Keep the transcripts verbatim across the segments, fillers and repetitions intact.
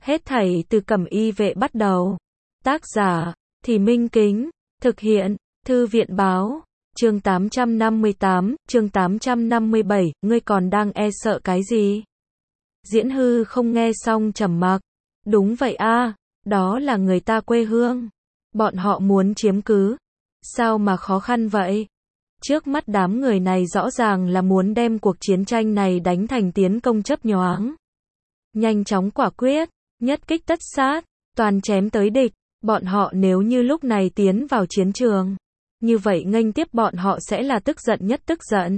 Hết thảy từ Cẩm Y vệ bắt đầu. Tác giả, Thì Minh Kính, thực hiện, Thư viện báo, chương tám trăm năm mươi tám, chương tám trăm năm mươi bảy, ngươi còn đang e sợ cái gì? Diễn Hư không nghe xong trầm mặc. Đúng vậy a, đó là người ta quê hương. Bọn họ muốn chiếm cứ. Sao mà khó khăn vậy? Trước mắt đám người này rõ ràng là muốn đem cuộc chiến tranh này đánh thành tiến công chấp nhoáng. Nhanh chóng quả quyết, nhất kích tất sát, toàn chém tới địch. Bọn họ nếu như lúc này tiến vào chiến trường, như vậy nghênh tiếp bọn họ sẽ là tức giận nhất tức giận.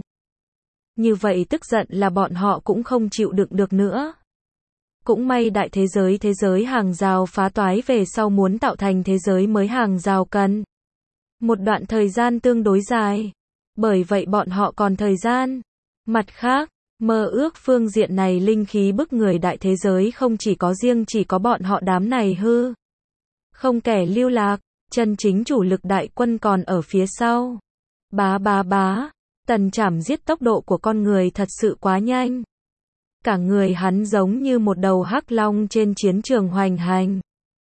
Như vậy tức giận là bọn họ cũng không chịu đựng được nữa. Cũng may đại thế giới thế giới hàng rào phá toái về sau muốn tạo thành thế giới mới hàng rào cần một đoạn thời gian tương đối dài. Bởi vậy bọn họ còn thời gian. Mặt khác, mơ ước phương diện này linh khí bức người đại thế giới không chỉ có riêng chỉ có bọn họ đám này hư. Không kẻ lưu lạc, chân chính chủ lực đại quân còn ở phía sau. Bá bá bá, Tần Trảm giết tốc độ của con người thật sự quá nhanh. Cả người hắn giống như một đầu hắc long trên chiến trường hoành hành.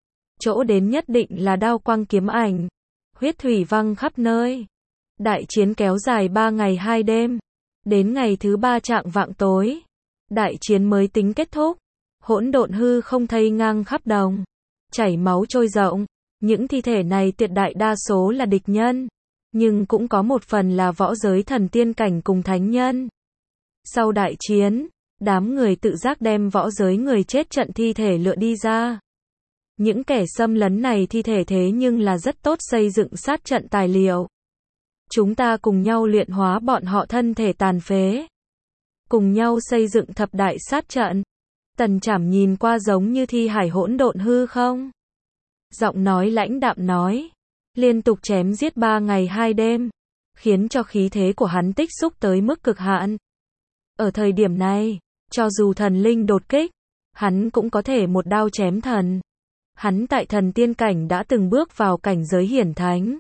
Chỗ đến nhất định là đao quang kiếm ảnh, huyết thủy văng khắp nơi. Đại chiến kéo dài ba ngày hai đêm. Đến ngày thứ ba trạng vạng tối, đại chiến mới tính kết thúc. Hỗn độn hư không thây ngang khắp đồng, chảy máu trôi rộng. Những thi thể này tuyệt đại đa số là địch nhân, nhưng cũng có một phần là võ giới thần tiên cảnh cùng thánh nhân. Sau đại chiến, đám người tự giác đem võ giới người chết trận thi thể lựa đi ra. Những kẻ xâm lấn này thi thể thế nhưng là rất tốt xây dựng sát trận tài liệu. Chúng ta cùng nhau luyện hóa bọn họ thân thể tàn phế. Cùng nhau xây dựng thập đại sát trận. Tần Trảm nhìn qua giống như thi hải hỗn độn hư không? Giọng nói lãnh đạm nói. Liên tục chém giết ba ngày hai đêm, khiến cho khí thế của hắn tích xúc tới mức cực hạn. Ở thời điểm này, cho dù thần linh đột kích, hắn cũng có thể một đao chém thần. Hắn tại thần tiên cảnh đã từng bước vào cảnh giới hiển thánh.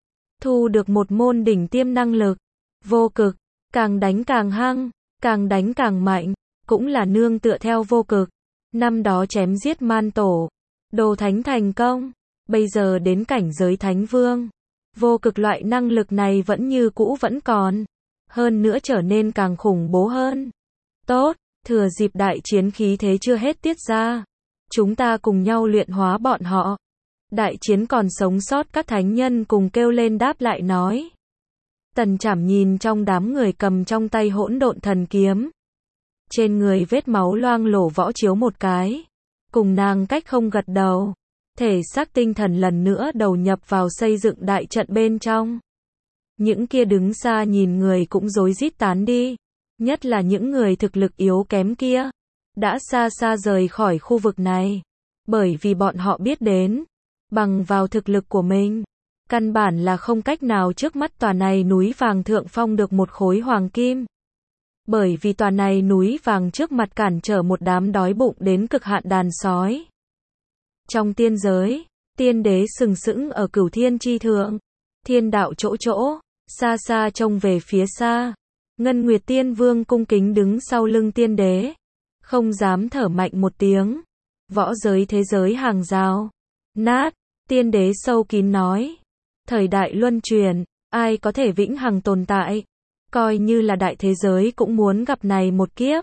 Thu được một môn đỉnh tiêm năng lực, vô cực, càng đánh càng hăng, càng đánh càng mạnh, cũng là nương tựa theo vô cực. Năm đó chém giết man tổ, đồ thánh thành công, bây giờ đến cảnh giới thánh vương. Vô cực loại năng lực này vẫn như cũ vẫn còn, hơn nữa trở nên càng khủng bố hơn. Tốt, thừa dịp đại chiến khí thế chưa hết tiết ra, chúng ta cùng nhau luyện hóa bọn họ. Đại chiến còn sống sót các thánh nhân cùng kêu lên đáp lại nói. Tần Trảm nhìn trong đám người cầm trong tay hỗn độn thần kiếm. Trên người vết máu loang lổ võ chiếu một cái. Cùng nàng cách không gật đầu. Thể xác tinh thần lần nữa đầu nhập vào xây dựng đại trận bên trong. Những kia đứng xa nhìn người cũng rối rít tán đi. Nhất là những người thực lực yếu kém kia. Đã xa xa rời khỏi khu vực này. Bởi vì bọn họ biết đến. Bằng vào thực lực của mình, căn bản là không cách nào trước mắt tòa này núi vàng thượng phong được một khối hoàng kim. Bởi vì tòa này núi vàng trước mặt cản trở một đám đói bụng đến cực hạn đàn sói. Trong tiên giới, tiên đế sừng sững ở cửu thiên chi thượng, thiên đạo chỗ chỗ, xa xa trông về phía xa. Ngân Nguyệt Tiên Vương cung kính đứng sau lưng tiên đế, không dám thở mạnh một tiếng. Võ giới thế giới hàng rào nát, tiên đế sâu kín nói. Thời đại luân chuyển, ai có thể vĩnh hằng tồn tại? Coi như là đại thế giới cũng muốn gặp này một kiếp.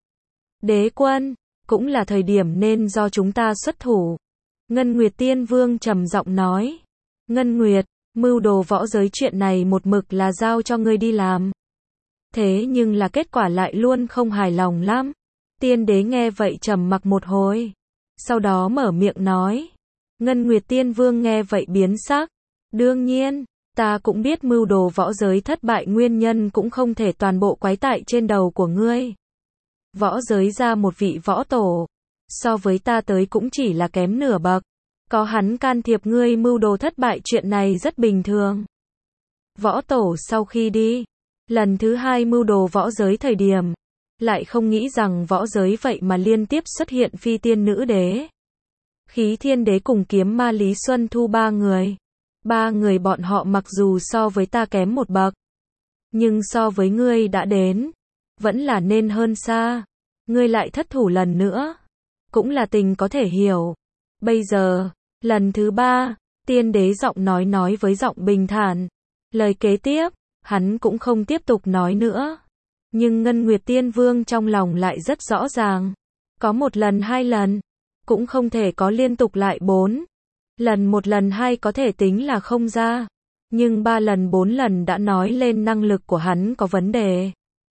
Đế quân, cũng là thời điểm nên do chúng ta xuất thủ. Ngân Nguyệt Tiên Vương trầm giọng nói. Ngân Nguyệt, mưu đồ võ giới chuyện này một mực là giao cho ngươi đi làm. Thế nhưng là kết quả lại luôn không hài lòng lắm. Tiên đế nghe vậy trầm mặc một hồi. Sau đó mở miệng nói. Ngân Nguyệt Tiên Vương nghe vậy biến sắc. Đương nhiên, ta cũng biết mưu đồ võ giới thất bại nguyên nhân cũng không thể toàn bộ quái tại trên đầu của ngươi. Võ giới ra một vị võ tổ, so với ta tới cũng chỉ là kém nửa bậc. Có hắn can thiệp ngươi mưu đồ thất bại chuyện này rất bình thường. Võ tổ sau khi đi, lần thứ hai mưu đồ võ giới thời điểm, lại không nghĩ rằng võ giới vậy mà liên tiếp xuất hiện phi tiên nữ đế. Khí Thiên Đế cùng Kiếm Ma Lý Xuân Thu ba người. Ba người bọn họ mặc dù so với ta kém một bậc, nhưng so với ngươi đã đến, vẫn là nên hơn xa. Ngươi lại thất thủ lần nữa, cũng là tình có thể hiểu. Bây giờ, lần thứ ba, tiên đế giọng nói nói với giọng bình thản. Lời kế tiếp, hắn cũng không tiếp tục nói nữa. Nhưng Ngân Nguyệt Tiên Vương trong lòng lại rất rõ ràng. Có một lần hai lần, cũng không thể có liên tục lại bốn. Lần một lần hai có thể tính là không ra. Nhưng ba lần bốn lần đã nói lên năng lực của hắn có vấn đề.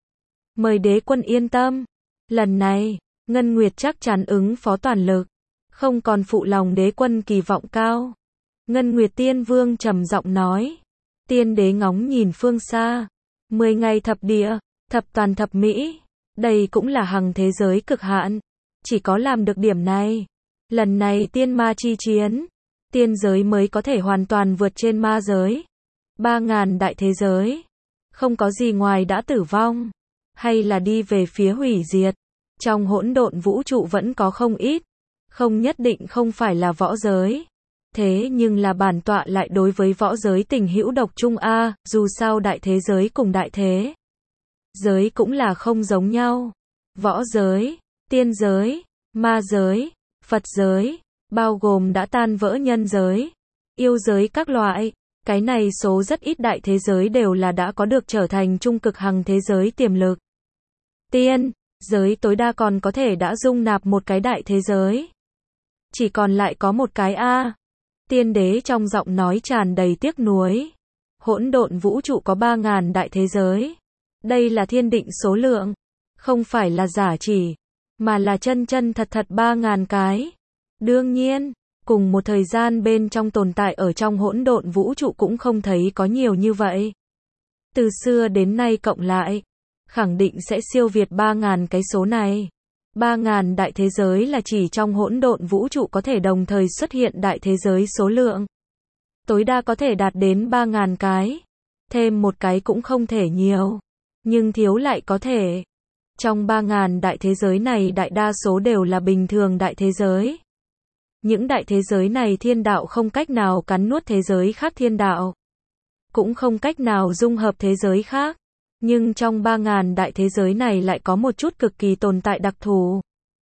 Mời đế quân yên tâm. Lần này, Ngân Nguyệt chắc chắn ứng phó toàn lực. Không còn phụ lòng đế quân kỳ vọng cao. Ngân Nguyệt Tiên Vương trầm giọng nói. Tiên đế ngóng nhìn phương xa. Mười ngày thập địa, thập toàn thập mỹ. Đây cũng là hằng thế giới cực hạn. Chỉ có làm được điểm này. Lần này tiên ma chi chiến. Tiên giới mới có thể hoàn toàn vượt trên ma giới. Ba ngàn đại thế giới. Không có gì ngoài đã tử vong. Hay là đi về phía hủy diệt. Trong hỗn độn vũ trụ vẫn có không ít. Không nhất định không phải là võ giới. Thế nhưng là bản tọa lại đối với võ giới tình hữu độc chung a, dù sao đại thế giới cùng đại thế giới cũng là không giống nhau. Võ giới, tiên giới, ma giới, Phật giới, bao gồm đã tan vỡ nhân giới, yêu giới các loại, cái này số rất ít đại thế giới đều là đã có được trở thành trung cực hằng thế giới tiềm lực. Tiên giới tối đa còn có thể đã dung nạp một cái đại thế giới. Chỉ còn lại có một cái a. Tiên đế trong giọng nói tràn đầy tiếc nuối. Hỗn độn vũ trụ có ba ngàn đại thế giới. Đây là thiên định số lượng. Không phải là giả chỉ. Mà là chân chân thật thật ba ngàn cái. Đương nhiên, cùng một thời gian bên trong tồn tại ở trong hỗn độn vũ trụ cũng không thấy có nhiều như vậy. Từ xưa đến nay cộng lại, khẳng định sẽ siêu việt ba ngàn cái số này. ba ngàn đại thế giới là chỉ trong hỗn độn vũ trụ có thể đồng thời xuất hiện đại thế giới số lượng. Tối đa có thể đạt đến ba ngàn cái. Thêm một cái cũng không thể nhiều. Nhưng thiếu lại có thể. Trong ba ngàn đại thế giới này đại đa số đều là bình thường đại thế giới. Những đại thế giới này thiên đạo không cách nào cắn nuốt thế giới khác thiên đạo. Cũng không cách nào dung hợp thế giới khác. Nhưng trong ba ngàn đại thế giới này lại có một chút cực kỳ tồn tại đặc thù.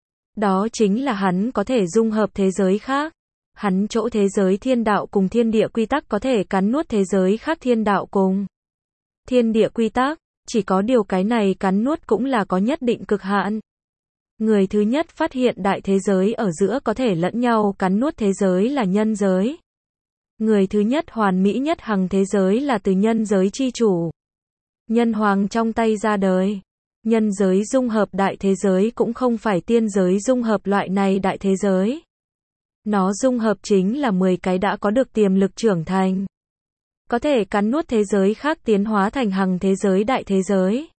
Đó chính là hắn có thể dung hợp thế giới khác. Hắn chỗ thế giới thiên đạo cùng thiên địa quy tắc có thể cắn nuốt thế giới khác thiên đạo cùng thiên địa quy tắc. Chỉ có điều cái này cắn nuốt cũng là có nhất định cực hạn. Người thứ nhất phát hiện đại thế giới ở giữa có thể lẫn nhau cắn nuốt thế giới là nhân giới. Người thứ nhất hoàn mỹ nhất hằng thế giới là từ nhân giới chi chủ. Nhân hoàng trong tay ra đời. Nhân giới dung hợp đại thế giới cũng không phải tiên giới dung hợp loại này đại thế giới. Nó dung hợp chính là mười cái đã có được tiềm lực trưởng thành. Có thể cắn nuốt thế giới khác tiến hóa thành hằng thế giới đại thế giới.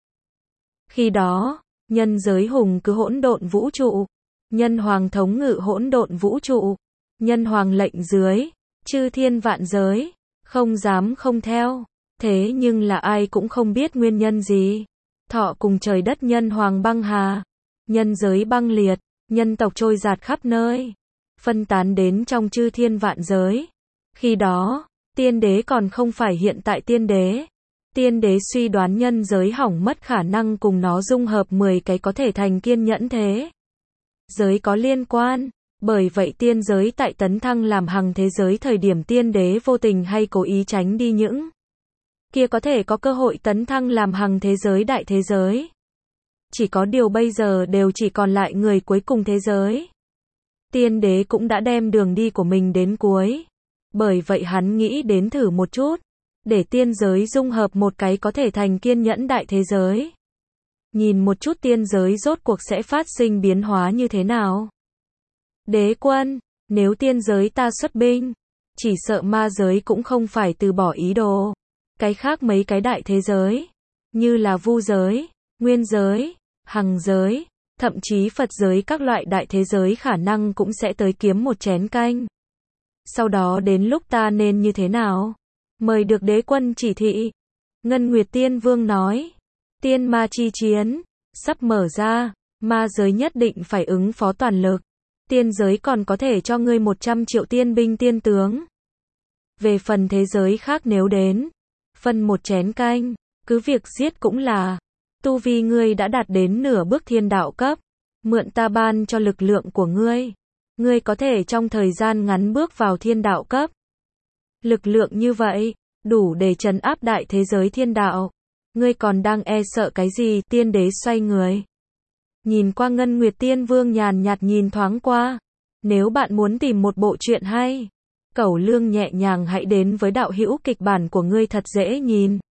Khi đó, nhân giới hùng cứ hỗn độn vũ trụ. Nhân hoàng thống ngự hỗn độn vũ trụ. Nhân hoàng lệnh dưới. Chư thiên vạn giới. Không dám không theo. Thế nhưng là ai cũng không biết nguyên nhân gì. Thọ cùng trời đất nhân hoàng băng hà. Nhân giới băng liệt. Nhân tộc trôi dạt khắp nơi. Phân tán đến trong chư thiên vạn giới. Khi đó, tiên đế còn không phải hiện tại tiên đế. Tiên đế suy đoán nhân giới hỏng mất khả năng cùng nó dung hợp mười cái có thể thành kiên nhẫn thế giới có liên quan. Bởi vậy tiên giới tại tấn thăng làm hằng thế giới thời điểm tiên đế vô tình hay cố ý tránh đi những kia có thể có cơ hội tấn thăng làm hằng thế giới đại thế giới. Chỉ có điều bây giờ đều chỉ còn lại người cuối cùng thế giới. Tiên đế cũng đã đem đường đi của mình đến cuối. Bởi vậy hắn nghĩ đến thử một chút. Để tiên giới dung hợp một cái có thể thành kiên nhẫn đại thế giới. Nhìn một chút tiên giới rốt cuộc sẽ phát sinh biến hóa như thế nào. Đế quân, nếu tiên giới ta xuất binh, chỉ sợ ma giới cũng không phải từ bỏ ý đồ. Cái khác mấy cái đại thế giới, như là vu giới, nguyên giới, hằng giới, thậm chí Phật giới các loại đại thế giới khả năng cũng sẽ tới kiếm một chén canh. Sau đó đến lúc ta nên như thế nào? Mời được đế quân chỉ thị. Ngân Nguyệt Tiên Vương nói, tiên ma chi chiến, sắp mở ra, ma giới nhất định phải ứng phó toàn lực. Tiên giới còn có thể cho ngươi một trăm triệu tiên binh tiên tướng. Về phần thế giới khác nếu đến, phân một chén canh, cứ việc giết cũng là. Tu vi ngươi đã đạt đến nửa bước thiên đạo cấp. Mượn ta ban cho lực lượng của ngươi. Ngươi có thể trong thời gian ngắn bước vào thiên đạo cấp. Lực lượng như vậy, đủ để trấn áp đại thế giới thiên đạo. Ngươi còn đang e sợ cái gì? Tiên đế xoay người. Nhìn qua Ngân Nguyệt Tiên Vương nhàn nhạt nhìn thoáng qua. Nếu bạn muốn tìm một bộ truyện hay, Cẩu Lương nhẹ nhàng hãy đến với đạo hữu kịch bản của ngươi thật dễ nhìn.